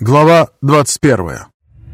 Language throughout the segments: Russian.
Глава 21.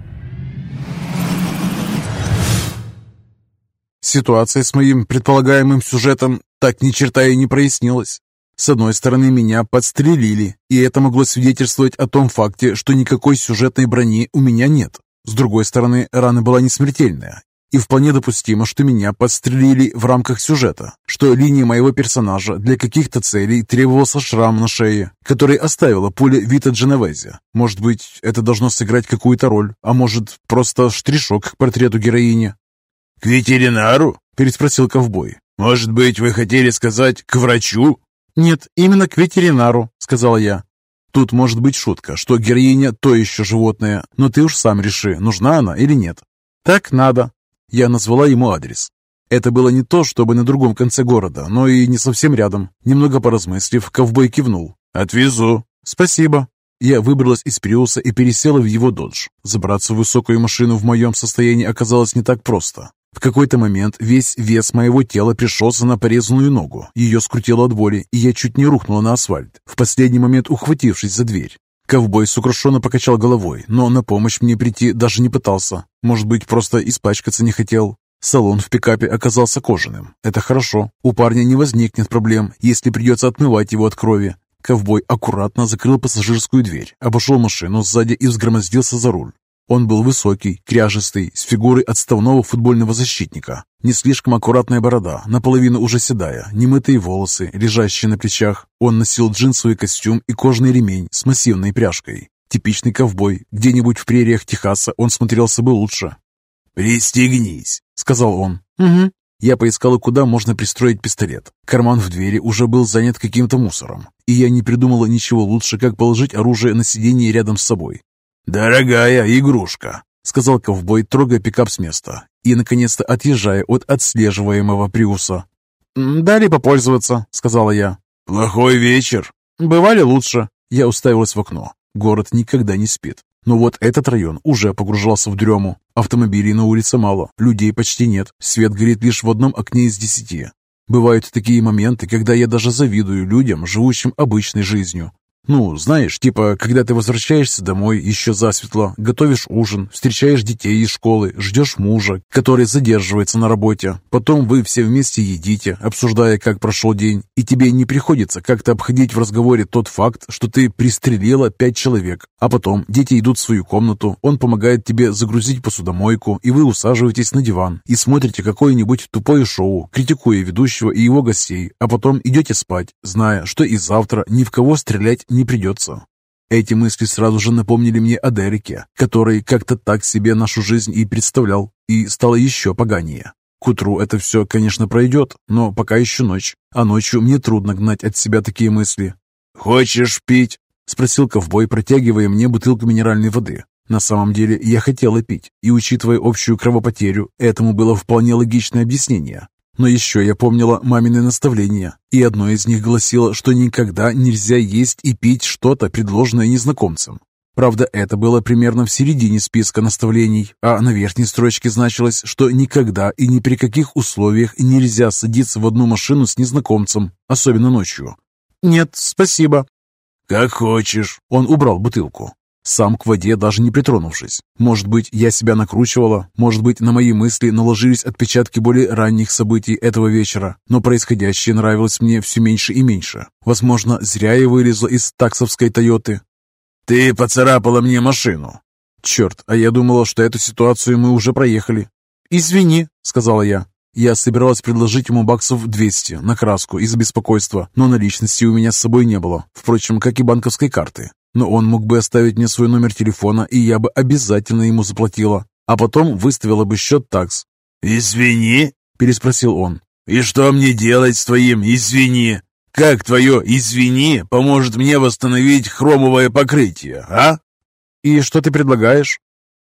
Ситуация с моим предполагаемым сюжетом так ни черта и не прояснилась. С одной стороны, меня подстрелили, и это могло свидетельствовать о том факте, что никакой сюжетной брони у меня нет. С другой стороны, рана была не смертельная, и вполне допустимо, что меня подстрелили в рамках сюжета, что линии моего персонажа для каких-то целей требовался шрам на шее, который оставила пуля Вита Дженовезе. Может быть, это должно сыграть какую-то роль, а может, просто штришок к портрету героини. «К ветеринару?» – переспросил ковбой. «Может быть, вы хотели сказать «к врачу»?» «Нет, именно к ветеринару», – сказала я. Тут может быть шутка, что героиня то еще животное, но ты уж сам реши, нужна она или нет. «Так надо». Я назвала ему адрес. Это было не то, чтобы на другом конце города, но и не совсем рядом. Немного поразмыслив, ковбой кивнул. «Отвезу». «Спасибо». Я выбралась из Приуса и пересела в его додж. Забраться в высокую машину в моем состоянии оказалось не так просто. В какой-то момент весь вес моего тела пришелся на порезанную ногу. Ее скрутило от боли, и я чуть не рухнула на асфальт, в последний момент ухватившись за дверь. Ковбой сокрушенно покачал головой, но на помощь мне прийти даже не пытался. Может быть, просто испачкаться не хотел. Салон в пикапе оказался кожаным. Это хорошо. У парня не возникнет проблем, если придется отмывать его от крови. Ковбой аккуратно закрыл пассажирскую дверь, обошел машину сзади и взгромоздился за руль. Он был высокий, кряжестый, с фигурой отставного футбольного защитника. Не слишком аккуратная борода, наполовину уже седая, немытые волосы, лежащие на плечах. Он носил джинсовый костюм и кожаный ремень с массивной пряжкой. Типичный ковбой. Где-нибудь в прериях Техаса он смотрелся бы лучше. «Пристегнись», — сказал он. «Угу». Я поискала, куда можно пристроить пистолет. Карман в двери уже был занят каким-то мусором, и я не придумала ничего лучше, как положить оружие на сиденье рядом с собой. «Дорогая игрушка», — сказал ковбой, трогая пикап с места и, наконец-то, отъезжая от отслеживаемого Приуса. «Дали попользоваться», — сказала я. «Плохой вечер». «Бывали лучше». Я уставилась в окно. Город никогда не спит. Но вот этот район уже погружался в дрему. Автомобилей на улице мало, людей почти нет. Свет горит лишь в одном окне из 10. Бывают такие моменты, когда я даже завидую людям, живущим обычной жизнью. Ну, знаешь, типа, когда ты возвращаешься домой еще засветло, готовишь ужин, встречаешь детей из школы, ждешь мужа, который задерживается на работе. Потом вы все вместе едите, обсуждая, как прошел день, и тебе не приходится как-то обходить в разговоре тот факт, что ты пристрелила 5 человек. А потом дети идут в свою комнату, он помогает тебе загрузить посудомойку, и вы усаживаетесь на диван и смотрите какое-нибудь тупое шоу, критикуя ведущего и его гостей, а потом идете спать, зная, что и завтра ни в кого стрелять не придется. Эти мысли сразу же напомнили мне о Дереке, который как-то так себе нашу жизнь и представлял, и стало еще поганее. К утру это все, конечно, пройдет, но пока еще ночь, а ночью мне трудно гнать от себя такие мысли. «Хочешь пить?» — спросил ковбой, протягивая мне бутылку минеральной воды. На самом деле я хотела пить, и, учитывая общую кровопотерю, этому было вполне логичное объяснение. Но еще я помнила мамины наставления, и одно из них гласило, что никогда нельзя есть и пить что-то, предложенное незнакомцем. Правда, это было примерно в середине списка наставлений, а на верхней строчке значилось, что никогда и ни при каких условиях нельзя садиться в одну машину с незнакомцем, особенно ночью. «Нет, спасибо». «Как хочешь». Он убрал бутылку. Сам к воде даже не притронувшись. Может быть, я себя накручивала, может быть, на мои мысли наложились отпечатки более ранних событий этого вечера, но происходящее нравилось мне все меньше и меньше. Возможно, зря я вылезла из таксовской «Тойоты». «Ты поцарапала мне машину». «Черт, а я думала, что эту ситуацию мы уже проехали». «Извини», — сказала я. Я собиралась предложить ему баксов 200 на краску из-за беспокойства, но наличности у меня с собой не было, впрочем, как и банковской карты. Но он мог бы оставить мне свой номер телефона, и я бы обязательно ему заплатила, а потом выставила бы счет такс. «Извини?» – переспросил он. «И что мне делать с твоим «извини»? Как твое «извини» поможет мне восстановить хромовое покрытие, а?» «И что ты предлагаешь?»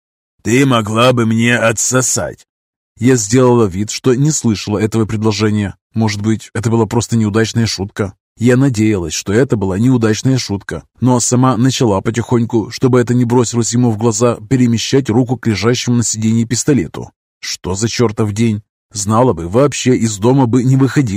«Ты могла бы мне отсосать». Я сделала вид, что не слышала этого предложения. Может быть, это была просто неудачная шутка. Я надеялась, что это была неудачная шутка, но сама начала потихоньку, чтобы это не бросилось ему в глаза, перемещать руку к лежащему на сиденье пистолету. Что за чертов день? Знала бы, вообще из дома бы не выходила.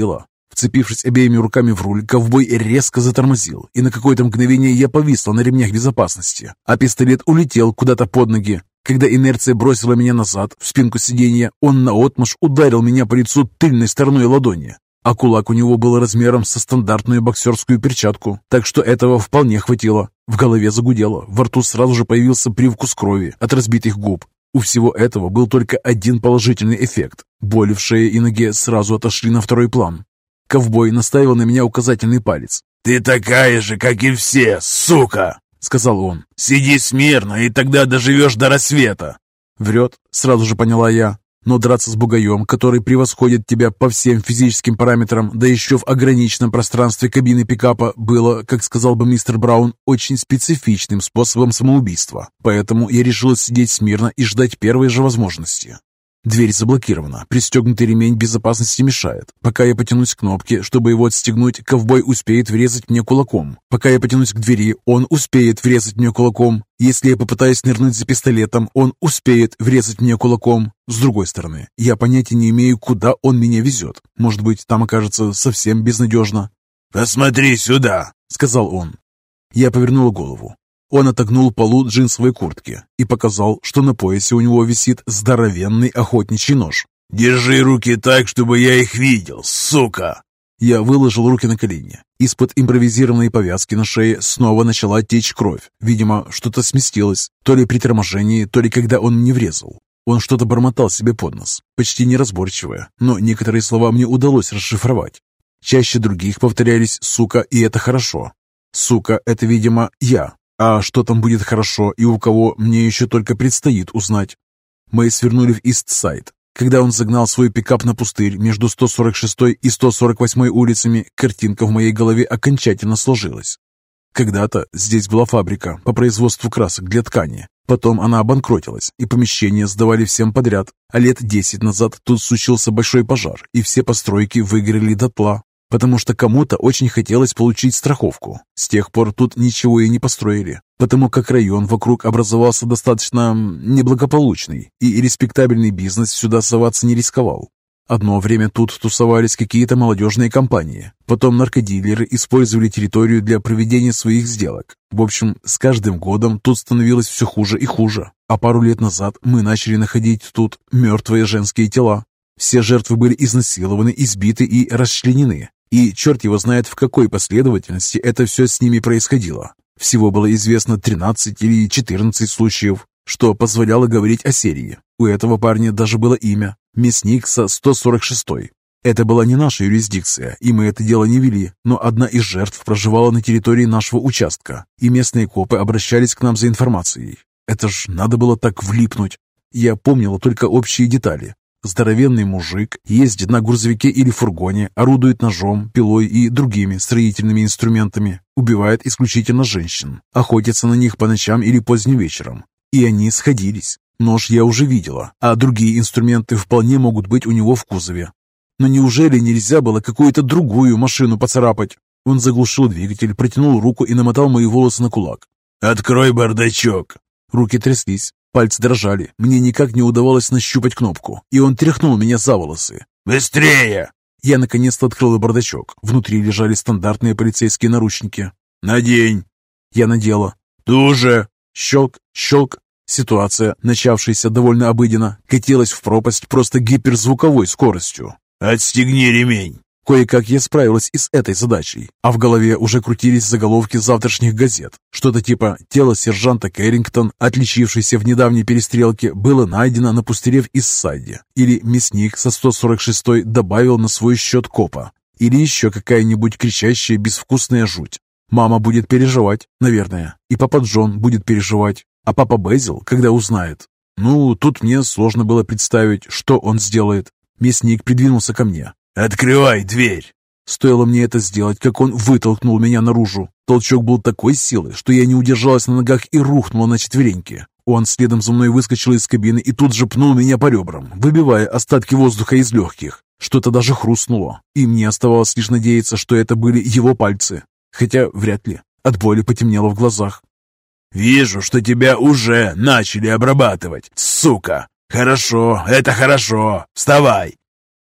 Вцепившись обеими руками в руль, ковбой резко затормозил, и на какое-то мгновение я повисла на ремнях безопасности, а пистолет улетел куда-то под ноги. Когда инерция бросила меня назад, в спинку сиденья, он наотмашь ударил меня по лицу тыльной стороной ладони. А кулак у него был размером со стандартную боксерскую перчатку, так что этого вполне хватило. В голове загудело, во рту сразу же появился привкус крови от разбитых губ. У всего этого был только один положительный эффект. Боли в шее и ноге сразу отошли на второй план. Ковбой наставил на меня указательный палец. «Ты такая же, как и все, сука!» — сказал он. «Сиди смирно, и тогда доживешь до рассвета!» Врет, сразу же поняла я. Но драться с бугаем, который превосходит тебя по всем физическим параметрам, да еще в ограниченном пространстве кабины пикапа, было, как сказал бы мистер Браун, очень специфичным способом самоубийства. Поэтому я решила сидеть смирно и ждать первой же возможности. Дверь заблокирована, пристегнутый ремень безопасности мешает. Пока я потянусь к кнопке, чтобы его отстегнуть, ковбой успеет врезать мне кулаком. Пока я потянусь к двери, он успеет врезать мне кулаком. Если я попытаюсь нырнуть за пистолетом, он успеет врезать мне кулаком. С другой стороны, я понятия не имею, куда он меня везет. Может быть, там окажется совсем безнадежно. «Посмотри сюда», — сказал он. Я повернула голову. Он отогнул полу джинсовой куртки и показал, что на поясе у него висит здоровенный охотничий нож. «Держи руки так, чтобы я их видел, сука!» Я выложил руки на колени. Из-под импровизированной повязки на шее снова начала течь кровь. Видимо, что-то сместилось, то ли при торможении, то ли когда он мне врезал. Он что-то бормотал себе под нос, почти неразборчивое, но некоторые слова мне удалось расшифровать. Чаще других повторялись «сука», и это хорошо. «Сука» — это, видимо, я. А что там будет хорошо и у кого, мне еще только предстоит узнать. Мы свернули в Ист-Сайд. Когда он загнал свой пикап на пустырь между 146 и 148 улицами, картинка в моей голове окончательно сложилась. Когда-то здесь была фабрика по производству красок для ткани. Потом она обанкротилась, и помещения сдавали всем подряд. А лет 10 назад тут случился большой пожар, и все постройки выгорели дотла. Потому что кому-то очень хотелось получить страховку. С тех пор тут ничего и не построили, потому как район вокруг образовался достаточно неблагополучный, и респектабельный бизнес сюда соваться не рисковал. Одно время тут тусовались какие-то молодежные компании, потом наркодилеры использовали территорию для проведения своих сделок. В общем, с каждым годом тут становилось все хуже и хуже, а пару лет назад мы начали находить тут мертвые женские тела. Все жертвы были изнасилованы, избиты и расчленены. И черт его знает, в какой последовательности это все с ними происходило. Всего было известно 13 или 14 случаев, что позволяло говорить о серии. У этого парня даже было имя – Мясник со 146-й. Это была не наша юрисдикция, и мы это дело не вели, но одна из жертв проживала на территории нашего участка, и местные копы обращались к нам за информацией. Это ж надо было так влипнуть. Я помнила только общие детали. Здоровенный мужик ездит на грузовике или фургоне, орудует ножом, пилой и другими строительными инструментами, убивает исключительно женщин, охотится на них по ночам или поздним вечером. И они сходились. Нож я уже видела, а другие инструменты вполне могут быть у него в кузове. Но неужели нельзя было какую-то другую машину поцарапать? Он заглушил двигатель, протянул руку и намотал мои волосы на кулак. «Открой бардачок!» Руки тряслись. Пальцы дрожали, мне никак не удавалось нащупать кнопку, и он тряхнул меня за волосы. «Быстрее!» Я наконец-то открыл бардачок. Внутри лежали стандартные полицейские наручники. «Надень!» Я надела. «Туже!» Щелк, щелк. Ситуация, начавшаяся довольно обыденно, катилась в пропасть просто гиперзвуковой скоростью. «Отстегни ремень!» Кое-как я справилась и с этой задачей, а в голове уже крутились заголовки завтрашних газет. Что-то типа «Тело сержанта Кэррингтон, отличившийся в недавней перестрелке, было найдено на пустыре в Иссайде», или «Мясник со 146-й добавил на свой счет копа», или еще какая-нибудь кричащая безвкусная жуть. Мама будет переживать, наверное, и папа Джон будет переживать, а папа Безил, когда узнает. Ну, тут мне сложно было представить, что он сделает. Мясник придвинулся ко мне. «Открывай дверь!» Стоило мне это сделать, как он вытолкнул меня наружу. Толчок был такой силы, что я не удержалась на ногах и рухнула на четвереньки. Он следом за мной выскочил из кабины и тут же пнул меня по ребрам, выбивая остатки воздуха из легких. Что-то даже хрустнуло, и мне оставалось лишь надеяться, что это были его пальцы. Хотя вряд ли. От боли потемнело в глазах. «Вижу, что тебя уже начали обрабатывать, сука! Хорошо, это хорошо! Вставай!»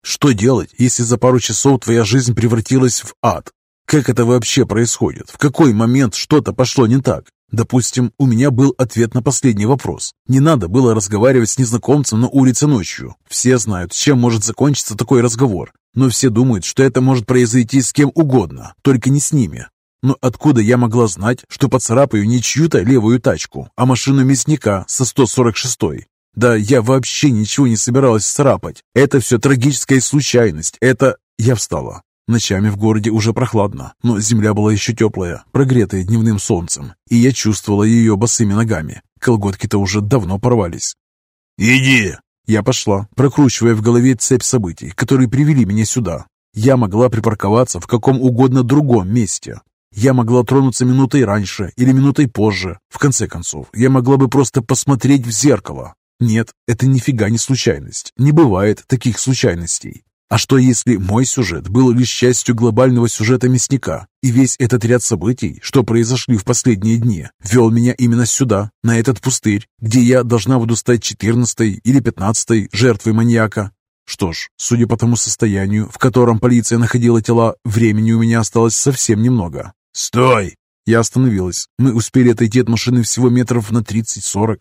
Что делать, если за пару часов твоя жизнь превратилась в ад? Как это вообще происходит? В какой момент что-то пошло не так? Допустим, у меня был ответ на последний вопрос. Не надо было разговаривать с незнакомцем на улице ночью. Все знают, чем может закончиться такой разговор. Но все думают, что это может произойти с кем угодно, только не с ними. Но откуда я могла знать, что поцарапаю не чью-то левую тачку, а машину мясника со 146-й? Да я вообще ничего не собиралась царапать. Это все трагическая случайность. Я встала. Ночами в городе уже прохладно, но земля была еще теплая, прогретая дневным солнцем, и я чувствовала ее босыми ногами. Колготки-то уже давно порвались. «Иди!» Я пошла, прокручивая в голове цепь событий, которые привели меня сюда. Я могла припарковаться в каком угодно другом месте. Я могла тронуться минутой раньше или минутой позже. В конце концов, я могла бы просто посмотреть в зеркало. Нет, это нифига не случайность. Не бывает таких случайностей. А что если мой сюжет был лишь частью глобального сюжета мясника, и весь этот ряд событий, что произошли в последние дни, вел меня именно сюда, на этот пустырь, где я должна буду стать 14-й или 15-й жертвой маньяка? Что ж, судя по тому состоянию, в котором полиция находила тела, времени у меня осталось совсем немного. «Стой!» Я остановилась. Мы успели отойти от машины всего метров на 30-40.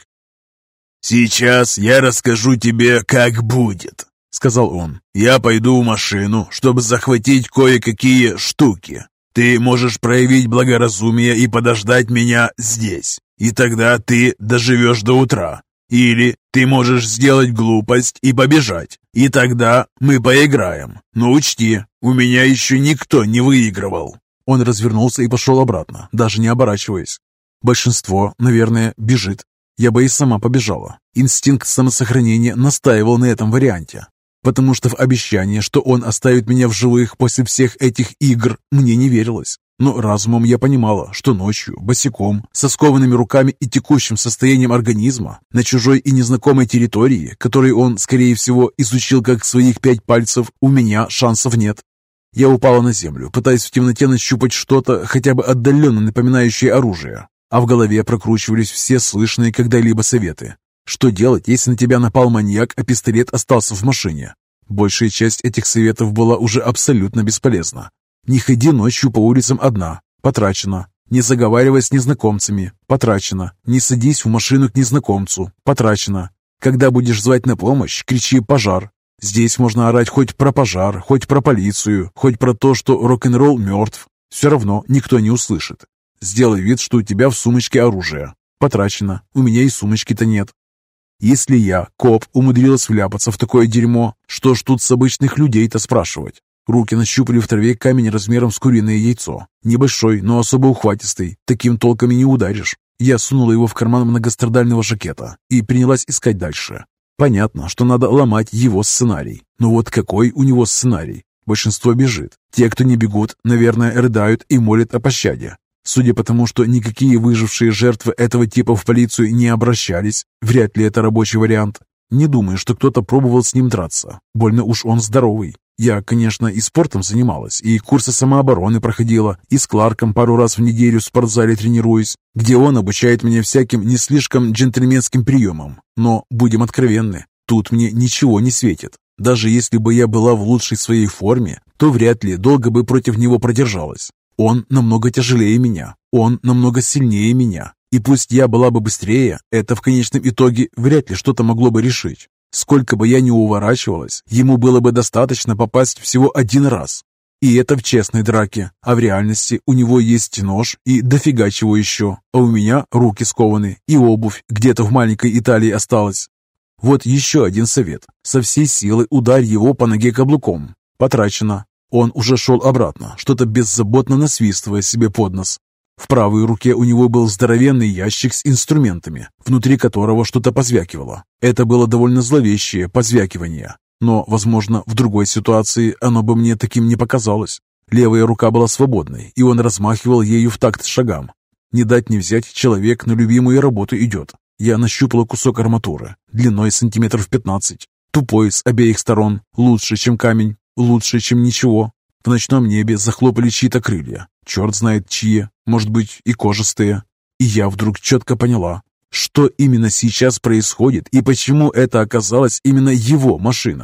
«Сейчас я расскажу тебе, как будет», — сказал он. «Я пойду в машину, чтобы захватить кое-какие штуки. Ты можешь проявить благоразумие и подождать меня здесь, и тогда ты доживешь до утра. Или ты можешь сделать глупость и побежать, и тогда мы поиграем. Но учти, у меня еще никто не выигрывал». Он развернулся и пошел обратно, даже не оборачиваясь. Большинство, наверное, бежит. Я бы и сама побежала. Инстинкт самосохранения настаивал на этом варианте, потому что в обещание, что он оставит меня в живых после всех этих игр, мне не верилось. Но разумом я понимала, что ночью, босиком, со скованными руками и текущим состоянием организма, на чужой и незнакомой территории, которую он, скорее всего, изучил как своих 5 пальцев, у меня шансов нет. Я упала на землю, пытаясь в темноте нащупать что-то, хотя бы отдаленно напоминающее оружие. А в голове прокручивались все слышные когда-либо советы. Что делать, если на тебя напал маньяк, а пистолет остался в машине? Большая часть этих советов была уже абсолютно бесполезна. Не ходи ночью по улицам одна. Потрачено. Не заговаривай с незнакомцами. Потрачено. Не садись в машину к незнакомцу. Потрачено. Когда будешь звать на помощь, кричи «пожар». Здесь можно орать хоть про пожар, хоть про полицию, хоть про то, что рок-н-ролл мертв. Все равно никто не услышит. Сделай вид, что у тебя в сумочке оружие. Потрачено. У меня и сумочки-то нет. Если я, коп, умудрилась вляпаться в такое дерьмо, что ж тут с обычных людей-то спрашивать? Руки нащупали в траве камень размером с куриное яйцо. Небольшой, но особо ухватистый. Таким толком и не ударишь. Я сунула его в карман многострадального жакета и принялась искать дальше. Понятно, что надо ломать его сценарий. Но вот какой у него сценарий? Большинство бежит. Те, кто не бегут, наверное, рыдают и молят о пощаде. Судя по тому, что никакие выжившие жертвы этого типа в полицию не обращались, вряд ли это рабочий вариант. Не думаю, что кто-то пробовал с ним драться. Больно уж он здоровый. Я, конечно, и спортом занималась, и курсы самообороны проходила, и с Кларком пару раз в неделю в спортзале тренируюсь, где он обучает меня всяким не слишком джентльменским приемам. Но, будем откровенны, тут мне ничего не светит. Даже если бы я была в лучшей своей форме, то вряд ли долго бы против него продержалась. Он намного тяжелее меня, он намного сильнее меня. И пусть я была бы быстрее, это в конечном итоге вряд ли что-то могло бы решить. Сколько бы я ни уворачивалась, ему было бы достаточно попасть всего один раз. И это в честной драке, а в реальности у него есть нож и дофига чего еще, а у меня руки скованы и обувь где-то в маленькой Италии осталась. Вот еще один совет. Со всей силы ударь его по ноге каблуком. Потрачено. Он уже шел обратно, что-то беззаботно насвистывая себе под нос. В правой руке у него был здоровенный ящик с инструментами, внутри которого что-то позвякивало. Это было довольно зловещее позвякивание, но, возможно, в другой ситуации оно бы мне таким не показалось. Левая рука была свободной, и он размахивал ею в такт шагам. Не дать не взять, человек на любимую работу идет. Я нащупала кусок арматуры, длиной сантиметров 15, тупой с обеих сторон, лучше, чем камень. Лучше, чем ничего. В ночном небе захлопали чьи-то крылья. Черт знает чьи, может быть и кожистые. И я вдруг четко поняла, что именно сейчас происходит и почему это оказалась именно его машина.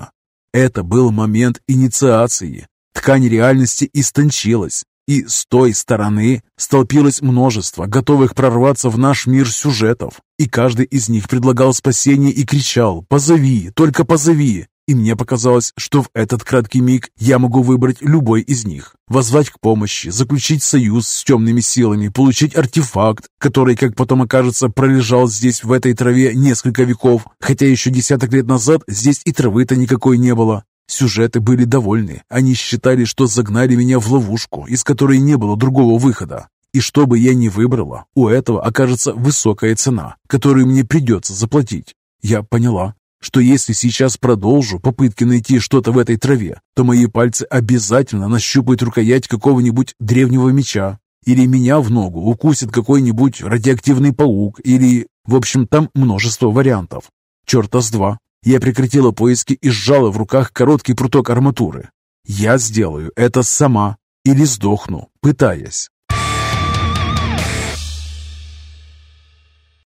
Это был момент инициации. Ткань реальности истончилась, и с той стороны столпилось множество готовых прорваться в наш мир сюжетов, и каждый из них предлагал спасение и кричал: «Позови, только позови!» И мне показалось, что в этот краткий миг я могу выбрать любой из них, воззвать к помощи, заключить союз с темными силами, получить артефакт, который, как потом окажется, пролежал здесь в этой траве несколько веков, хотя еще десяток лет назад здесь и травы-то никакой не было. Сюжеты были довольны, они считали, что загнали меня в ловушку, из которой не было другого выхода. И что бы я ни выбрала, у этого окажется высокая цена, которую мне придется заплатить. Я поняла, что если сейчас продолжу попытки найти что-то в этой траве, то мои пальцы обязательно нащупают рукоять какого-нибудь древнего меча, или меня в ногу укусит какой-нибудь радиоактивный паук, или... В общем, там множество вариантов. Черта с два. Я прекратила поиски и сжала в руках короткий пруток арматуры. Я сделаю это сама или сдохну, пытаясь.